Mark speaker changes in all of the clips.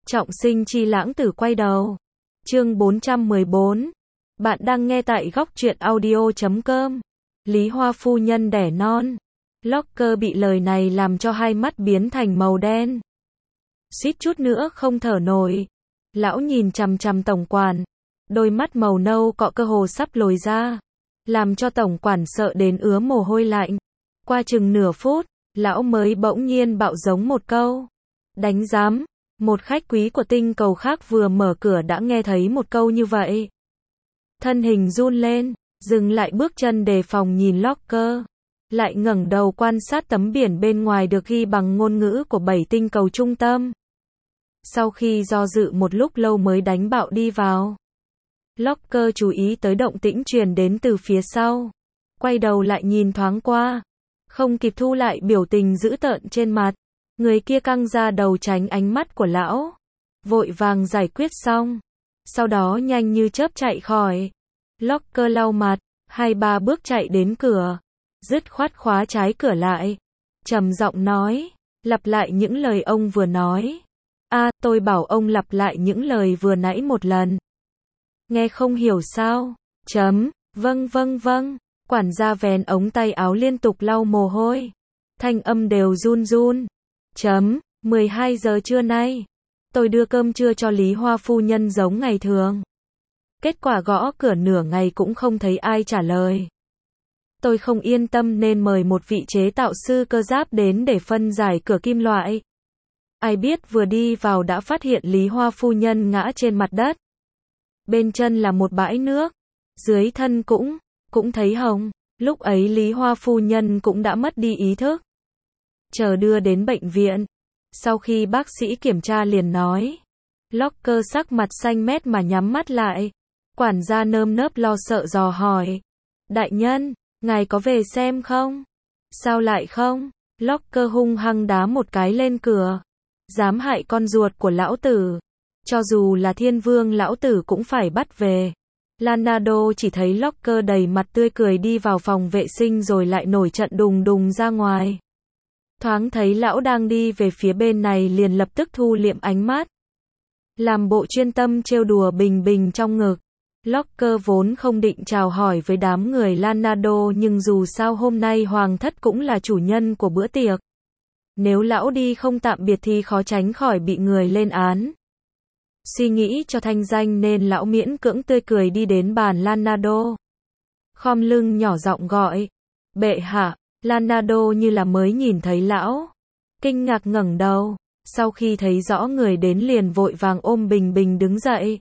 Speaker 1: Trọng sinh chi lãng tử quay đầu. Chương 414. Bạn đang nghe tại góc truyện audio.com. Lý Hoa phu nhân đẻ non. Locker bị lời này làm cho hai mắt biến thành màu đen. Suýt chút nữa không thở nổi. Lão nhìn chằm chằm tổng quản. Đôi mắt màu nâu cọ cơ hồ sắp lồi ra. Làm cho tổng quản sợ đến ứa mồ hôi lạnh. Qua chừng nửa phút, lão mới bỗng nhiên bạo giống một câu. Đánh giám. Một khách quý của tinh cầu khác vừa mở cửa đã nghe thấy một câu như vậy. Thân hình run lên, dừng lại bước chân đề phòng nhìn Locker. Lại ngẩng đầu quan sát tấm biển bên ngoài được ghi bằng ngôn ngữ của 7 tinh cầu trung tâm. Sau khi do dự một lúc lâu mới đánh bạo đi vào. Locker chú ý tới động tĩnh truyền đến từ phía sau. Quay đầu lại nhìn thoáng qua. Không kịp thu lại biểu tình dữ tợn trên mặt. Người kia căng ra đầu tránh ánh mắt của lão. Vội vàng giải quyết xong. Sau đó nhanh như chớp chạy khỏi. Locker lau mặt, 2-3 bước chạy đến cửa. Dứt khoát khóa trái cửa lại. Trầm giọng nói. Lặp lại những lời ông vừa nói. Tôi bảo ông lặp lại những lời vừa nãy một lần. Nghe không hiểu sao? Vâng. Quản gia vén ống tay áo liên tục lau mồ hôi. Thanh âm đều run run. 12 giờ trưa nay. Tôi đưa cơm trưa cho Lý Hoa phu nhân giống ngày thường. Kết quả gõ cửa nửa ngày cũng không thấy ai trả lời. Tôi không yên tâm nên mời một vị chế tạo sư cơ giáp đến để phân giải cửa kim loại. Ai biết vừa đi vào đã phát hiện Lý Hoa phu nhân ngã trên mặt đất. Bên chân là một bãi nước. Dưới thân cũng thấy hồng. Lúc ấy Lý Hoa phu nhân cũng đã mất đi ý thức. Chờ đưa đến bệnh viện. Sau khi bác sĩ kiểm tra liền nói. Locker sắc mặt xanh mét mà nhắm mắt lại. Quản gia nơm nớp lo sợ dò hỏi. Đại nhân, ngài có về xem không? Sao lại không? Locker hung hăng đá một cái lên cửa. Dám hại con ruột của lão tử. Cho dù là thiên vương lão tử cũng phải bắt về. Leonardo chỉ thấy Locker đầy mặt tươi cười đi vào phòng vệ sinh rồi lại nổi trận đùng đùng ra ngoài. Thoáng thấy lão đang đi về phía bên này liền lập tức thu liệm ánh mắt. Làm bộ chuyên tâm trêu đùa Bình Bình trong ngực. Locker vốn không định chào hỏi với đám người Leonardo nhưng dù sao hôm nay hoàng thất cũng là chủ nhân của bữa tiệc. Nếu lão đi không tạm biệt thì khó tránh khỏi bị người lên án. Suy nghĩ cho thanh danh nên lão miễn cưỡng tươi cười đi đến bàn Leonardo. Khom lưng nhỏ giọng gọi. Bệ hạ. Leonardo như là mới nhìn thấy lão. Kinh ngạc ngẩng đầu. Sau khi thấy rõ người đến liền vội vàng ôm Bình Bình đứng dậy.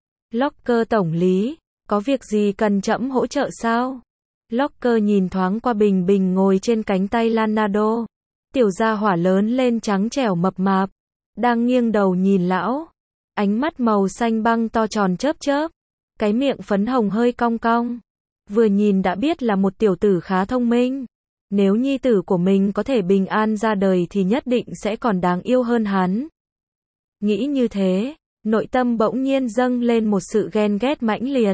Speaker 1: Locker tổng lý. Có việc gì cần trẫm hỗ trợ sao? Locker nhìn thoáng qua Bình Bình ngồi trên cánh tay Leonardo. Tiểu gia hỏa lớn lên trắng trẻo mập mạp. Đang nghiêng đầu nhìn lão. Ánh mắt màu xanh băng to tròn chớp chớp. Cái miệng phấn hồng hơi cong cong. Vừa nhìn đã biết là một tiểu tử khá thông minh. Nếu nhi tử của mình có thể bình an ra đời thì nhất định sẽ còn đáng yêu hơn hắn. Nghĩ như thế, nội tâm bỗng nhiên dâng lên một sự ghen ghét mãnh liệt.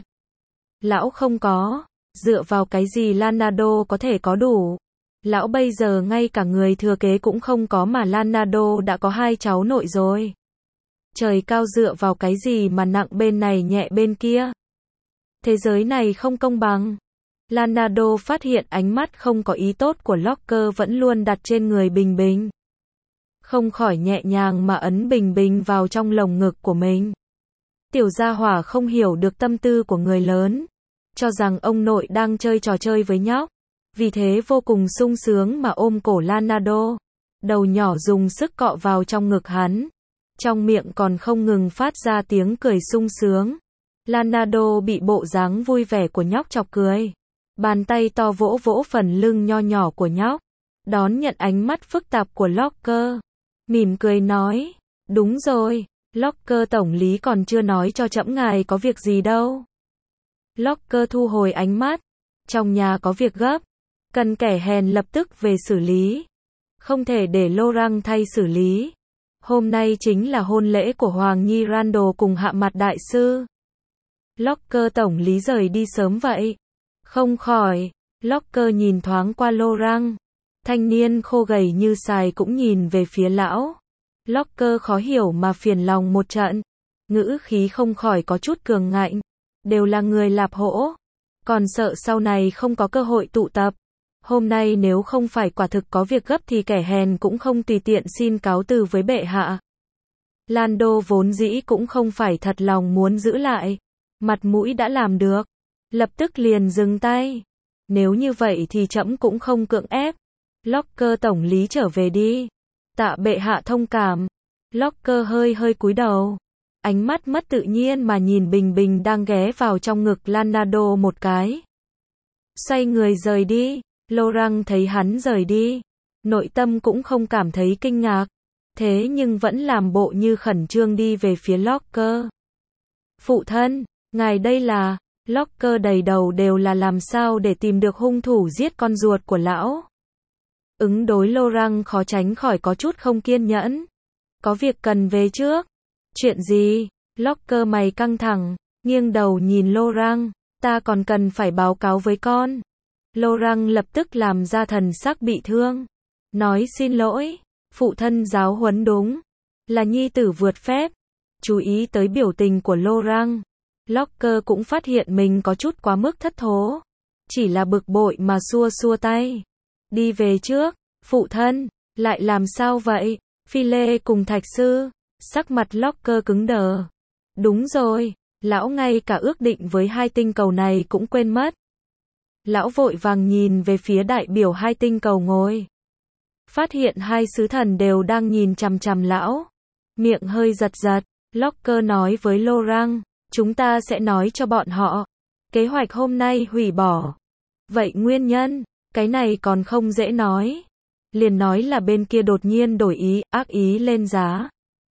Speaker 1: Lão không có, dựa vào cái gì Leonardo có thể có đủ. Lão bây giờ ngay cả người thừa kế cũng không có mà Leonardo đã có 2 cháu nội rồi. Trời cao dựa vào cái gì mà nặng bên này nhẹ bên kia. Thế giới này không công bằng. Leonardo phát hiện ánh mắt không có ý tốt của Locker vẫn luôn đặt trên người Bình Bình. Không khỏi nhẹ nhàng mà ấn Bình Bình vào trong lồng ngực của mình. Tiểu gia hỏa không hiểu được tâm tư của người lớn. Cho rằng ông nội đang chơi trò chơi với nhóc. Vì thế vô cùng sung sướng mà ôm cổ Leonardo. Đầu nhỏ dùng sức cọ vào trong ngực hắn. Trong miệng còn không ngừng phát ra tiếng cười sung sướng. Leonardo bị bộ dáng vui vẻ của nhóc chọc cười. Bàn tay to vỗ vỗ phần lưng nho nhỏ của nhóc. Đón nhận ánh mắt phức tạp của Locker. Mỉm cười nói. Đúng rồi. Locker tổng lý còn chưa nói cho trẫm ngài có việc gì đâu. Locker thu hồi ánh mắt. Trong nhà có việc gấp. Cần kẻ hèn lập tức về xử lý. Không thể để Laurent thay xử lý. Hôm nay chính là hôn lễ của Hoàng Nhi Randall cùng Hạ Mặt Đại Sư. Locker tổng lý rời đi sớm vậy. Không khỏi. Locker nhìn thoáng qua Laurent. Thanh niên khô gầy như sài cũng nhìn về phía lão. Locker khó hiểu mà phiền lòng một trận. Ngữ khí không khỏi có chút cường ngạnh. Đều là người lạp hỗ. Còn sợ sau này không có cơ hội tụ tập. Hôm nay nếu không phải quả thực có việc gấp thì kẻ hèn cũng không tùy tiện xin cáo từ với bệ hạ. Lando vốn dĩ cũng không phải thật lòng muốn giữ lại. Mặt mũi đã làm được. Lập tức liền dừng tay. Nếu như vậy thì trẫm cũng không cưỡng ép. Locker tổng lý trở về đi. Tạ bệ hạ thông cảm. Locker hơi cúi đầu. Ánh mắt mất tự nhiên mà nhìn Bình Bình đang ghé vào trong ngực Lando một cái. Xoay người rời đi. Laurent thấy hắn rời đi. Nội tâm cũng không cảm thấy kinh ngạc. Thế nhưng vẫn làm bộ như khẩn trương đi về phía Locker. Phụ thân, ngài đây là... Locker đầy đầu đều là làm sao để tìm được hung thủ giết con ruột của lão. Ứng đối Laurent khó tránh khỏi có chút không kiên nhẫn. Có việc cần về trước. Chuyện gì? Locker mày căng thẳng, nghiêng đầu nhìn Laurent. Ta còn cần phải báo cáo với con. Laurent lập tức làm ra thần sắc bị thương. Nói xin lỗi. Phụ thân giáo huấn đúng. Là nhi tử vượt phép. Chú ý tới biểu tình của Laurent. Locker cũng phát hiện mình có chút quá mức thất thố. Chỉ là bực bội mà xua tay. Đi về trước. Phụ thân. Lại làm sao vậy? Phi Lê cùng Thạch Sư. Sắc mặt Locker cứng đờ. Đúng rồi. Lão ngay cả ước định với hai tinh cầu này cũng quên mất. Lão vội vàng nhìn về phía đại biểu hai tinh cầu ngồi. Phát hiện hai sứ thần đều đang nhìn chằm chằm lão. Miệng hơi giật. Locker nói với Laurent. Chúng ta sẽ nói cho bọn họ. Kế hoạch hôm nay hủy bỏ. Vậy nguyên nhân? Cái này còn không dễ nói. Liền nói là bên kia đột nhiên đổi ý, ác ý lên giá.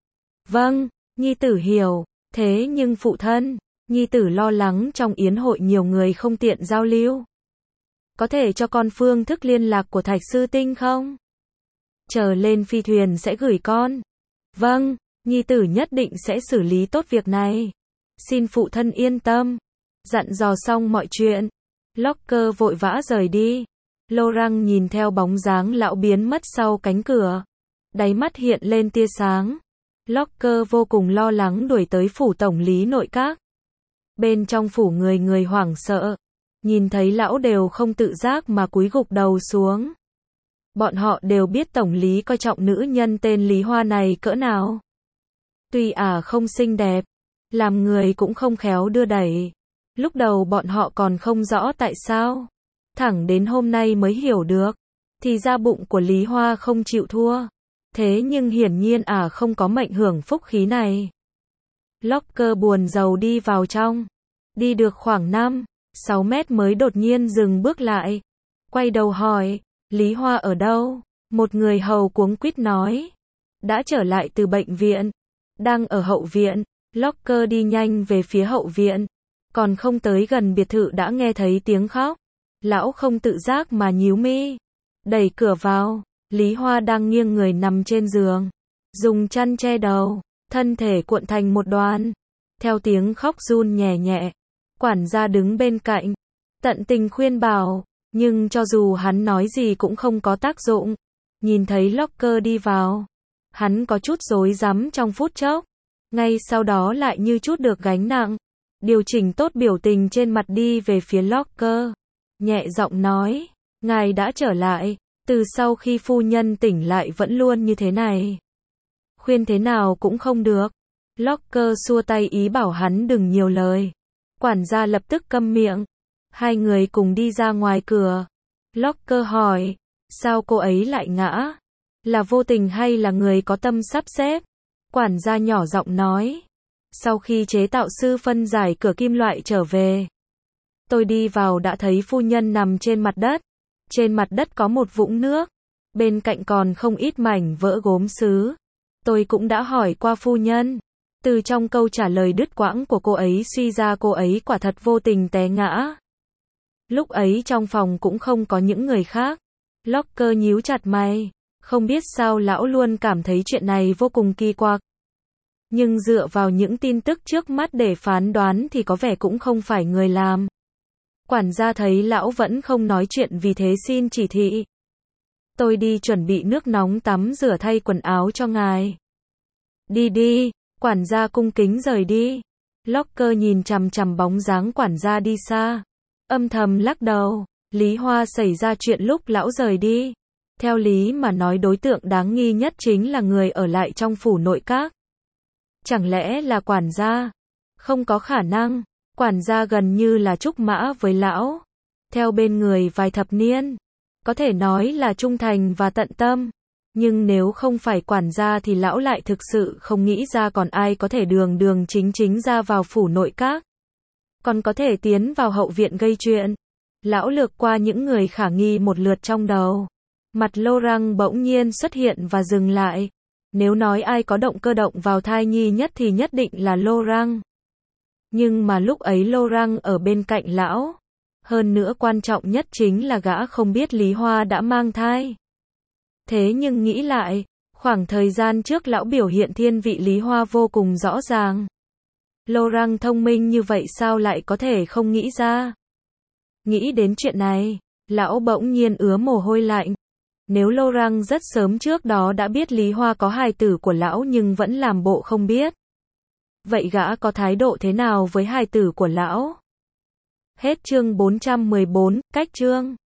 Speaker 1: Vâng, nhi tử hiểu. Thế nhưng phụ thân, nhi tử lo lắng trong yến hội nhiều người không tiện giao lưu. Có thể cho con phương thức liên lạc của Thạch Sư Tinh không? Chờ lên phi thuyền sẽ gửi con. Vâng, nhi tử nhất định sẽ xử lý tốt việc này. Xin phụ thân yên tâm. Dặn dò xong mọi chuyện. Locker vội vã rời đi. Laurent nhìn theo bóng dáng lão biến mất sau cánh cửa. Đáy mắt hiện lên tia sáng. Locker vô cùng lo lắng đuổi tới phủ tổng lý nội các. Bên trong phủ người hoảng sợ. Nhìn thấy lão đều không tự giác mà cúi gục đầu xuống. Bọn họ đều biết tổng lý coi trọng nữ nhân tên Lý Hoa này cỡ nào. Tuy không xinh đẹp, làm người cũng không khéo đưa đẩy. Lúc đầu bọn họ còn không rõ tại sao. Thẳng đến hôm nay mới hiểu được. Thì ra bụng của Lý Hoa không chịu thua. Thế nhưng hiển nhiên không có mệnh hưởng phúc khí này. Locker buồn rầu đi vào trong. Đi được khoảng 5-6 mét mới đột nhiên dừng bước lại. Quay đầu hỏi, Lý Hoa ở đâu? Một người hầu cuống quýt nói. Đã trở lại từ bệnh viện. Đang ở hậu viện. Locker đi nhanh về phía hậu viện. Còn không tới gần biệt thự đã nghe thấy tiếng khóc. Lão không tự giác mà nhíu mi. Đẩy cửa vào. Lý Hoa đang nghiêng người nằm trên giường. Dùng chăn che đầu. Thân thể cuộn thành một đoàn. Theo tiếng khóc run nhẹ. Quản gia đứng bên cạnh. Tận tình khuyên bảo. Nhưng cho dù hắn nói gì cũng không có tác dụng. Nhìn thấy Locker đi vào. Hắn có chút rối rắm trong phút chốc. Ngay sau đó lại như chút được gánh nặng. Điều chỉnh tốt biểu tình trên mặt đi về phía Locker. Nhẹ giọng nói. Ngài đã trở lại. Từ sau khi phu nhân tỉnh lại vẫn luôn như thế này. Khuyên thế nào cũng không được. Locker xua tay ý bảo hắn đừng nhiều lời. Quản gia lập tức câm miệng. Hai người cùng đi ra ngoài cửa. Locker hỏi. Sao cô ấy lại ngã? Là vô tình hay là người có tâm sắp xếp? Quản gia nhỏ giọng nói. Sau khi chế tạo sư phân giải cửa kim loại trở về. Tôi đi vào đã thấy phu nhân nằm trên mặt đất. Trên mặt đất có một vũng nước. Bên cạnh còn không ít mảnh vỡ gốm sứ. Tôi cũng đã hỏi qua phu nhân. Từ trong câu trả lời đứt quãng của cô ấy suy ra cô ấy quả thật vô tình té ngã. Lúc ấy trong phòng cũng không có những người khác. Locker nhíu chặt mày. Không biết sao lão luôn cảm thấy chuyện này vô cùng kỳ quặc. Nhưng dựa vào những tin tức trước mắt để phán đoán thì có vẻ cũng không phải người làm. Quản gia thấy lão vẫn không nói chuyện vì thế xin chỉ thị. Tôi đi chuẩn bị nước nóng tắm rửa thay quần áo cho ngài. Đi đi, quản gia cung kính rời đi. Locker nhìn chằm chằm bóng dáng quản gia đi xa. Âm thầm lắc đầu, Lý Hoa xảy ra chuyện lúc lão rời đi. Theo lý mà nói đối tượng đáng nghi nhất chính là người ở lại trong phủ nội các. Chẳng lẽ là quản gia? Không có khả năng, quản gia gần như là trúc mã với lão. Theo bên người vài thập niên, có thể nói là trung thành và tận tâm. Nhưng nếu không phải quản gia thì lão lại thực sự không nghĩ ra còn ai có thể đường đường chính chính ra vào phủ nội các. Còn có thể tiến vào hậu viện gây chuyện. Lão lược qua những người khả nghi một lượt trong đầu. Mặt Laurent bỗng nhiên xuất hiện và dừng lại. Nếu nói ai có động cơ động vào thai nhi nhất thì nhất định là Laurent. Nhưng mà lúc ấy Laurent ở bên cạnh lão. Hơn nữa quan trọng nhất chính là gã không biết Lý Hoa đã mang thai. Thế nhưng nghĩ lại, khoảng thời gian trước lão biểu hiện thiên vị Lý Hoa vô cùng rõ ràng. Laurent thông minh như vậy sao lại có thể không nghĩ ra? Nghĩ đến chuyện này, lão bỗng nhiên ứa mồ hôi lạnh. Nếu Laurent rất sớm trước đó đã biết Lý Hoa có hài tử của lão nhưng vẫn làm bộ không biết. Vậy gã có thái độ thế nào với hài tử của lão? Hết chương 414, cách chương.